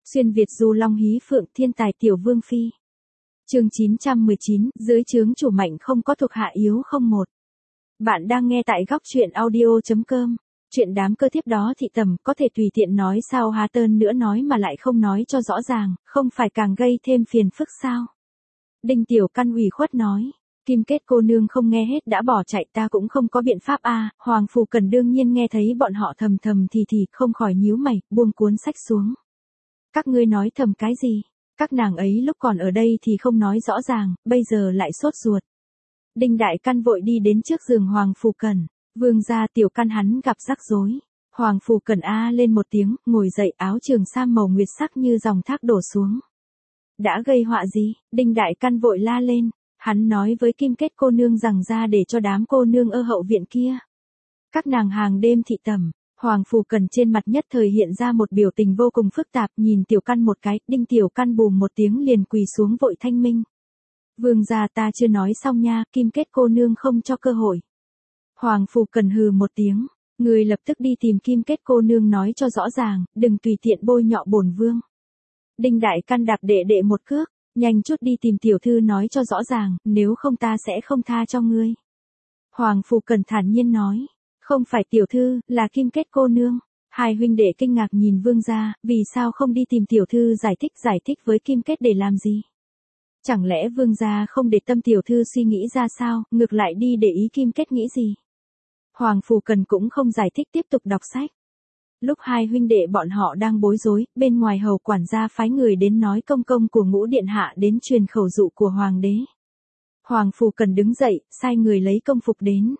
Xuyên Việt du long hí phượng thiên tài tiểu vương phi. Chương 919, dưới trướng chủ mạnh không có thuộc hạ yếu không một. Bạn đang nghe tại góc truyện audio.com. Chuyện đám cơ tiếp đó thị tầm có thể tùy tiện nói sao há tơn nữa nói mà lại không nói cho rõ ràng, không phải càng gây thêm phiền phức sao. Đinh Tiểu Căn ủy khuất nói. Kim Kết cô nương không nghe hết đã bỏ chạy, ta cũng không có biện pháp a. Hoàng Phù Cần đương nhiên nghe thấy bọn họ thầm thầm thì không khỏi nhíu mày, buông cuốn sách xuống. Các ngươi nói thầm cái gì? Các nàng ấy lúc còn ở đây thì không nói rõ ràng, bây giờ lại sốt ruột. Đinh Đại Căn vội đi đến trước giường Hoàng Phù Cần. Vương gia Tiểu Căn hắn gặp rắc rối. Hoàng Phù Cần a lên một tiếng, ngồi dậy, áo trường sam màu nguyệt sắc như dòng thác đổ xuống. Đã gây họa gì? Đinh Đại Căn vội la lên. Hắn nói với Kim Kết cô nương rằng ra để cho đám cô nương ở hậu viện kia. Các nàng hàng đêm thị tầm. Hoàng Phù Cần trên mặt nhất thời hiện ra một biểu tình vô cùng phức tạp, nhìn Tiểu Căn một cái, Đinh Tiểu Căn bùm một tiếng liền quỳ xuống vội thanh minh. Vương gia, ta chưa nói xong nha, Kim Kết cô nương không cho cơ hội. Hoàng Phù Cần hừ một tiếng, người lập tức đi tìm Kim Kết cô nương nói cho rõ ràng, đừng tùy tiện bôi nhọ bổn vương. Đinh Đại Căn đạp đệ một cước, nhanh chút đi tìm tiểu thư nói cho rõ ràng, nếu không ta sẽ không tha cho ngươi. Hoàng Phù Cần thản nhiên nói. Không phải tiểu thư, là Kim Kết cô nương. Hai huynh đệ kinh ngạc nhìn vương gia, vì sao không đi tìm tiểu thư giải thích với Kim Kết để làm gì? Chẳng lẽ vương gia không để tâm tiểu thư suy nghĩ ra sao, ngược lại đi để ý Kim Kết nghĩ gì? Hoàng Phù Cần cũng không giải thích, tiếp tục đọc sách. Lúc hai huynh đệ bọn họ đang bối rối, bên ngoài hầu quản gia phái người đến nói công công của Ngũ điện hạ đến truyền khẩu dụ của hoàng đế. Hoàng Phù Cần đứng dậy, sai người lấy công phục đến.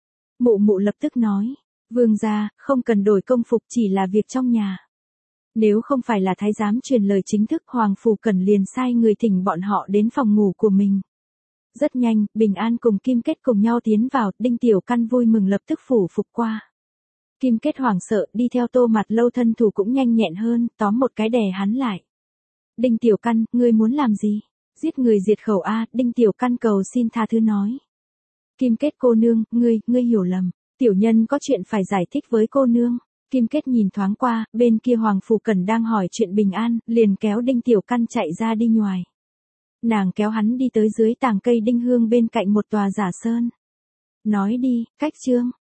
Mụ lập tức nói, vương gia, không cần đổi công phục, chỉ là việc trong nhà. Nếu không phải là thái giám truyền lời chính thức, Hoàng Phù Cần liền sai người thỉnh bọn họ đến phòng ngủ của mình. Rất nhanh, Bình An cùng Kim Kết cùng nhau tiến vào, Đinh Tiểu Căn vui mừng lập tức phủ phục qua. Kim Kết hoảng sợ, đi theo Tô Mặt Lâu thân thủ cũng nhanh nhẹn hơn, tóm một cái đè hắn lại. Đinh Tiểu Căn, ngươi muốn làm gì? Giết người diệt khẩu a. Đinh Tiểu Căn cầu xin tha thứ nói. Kim Kết cô nương, ngươi hiểu lầm, tiểu nhân có chuyện phải giải thích với cô nương. Kim Kết nhìn thoáng qua, bên kia Hoàng Phù Cần đang hỏi chuyện Bình An, liền kéo Đinh Tiểu Căn chạy ra đi ngoài. Nàng kéo hắn đi tới dưới tàng cây đinh hương bên cạnh một tòa giả sơn. Nói đi, cách chương.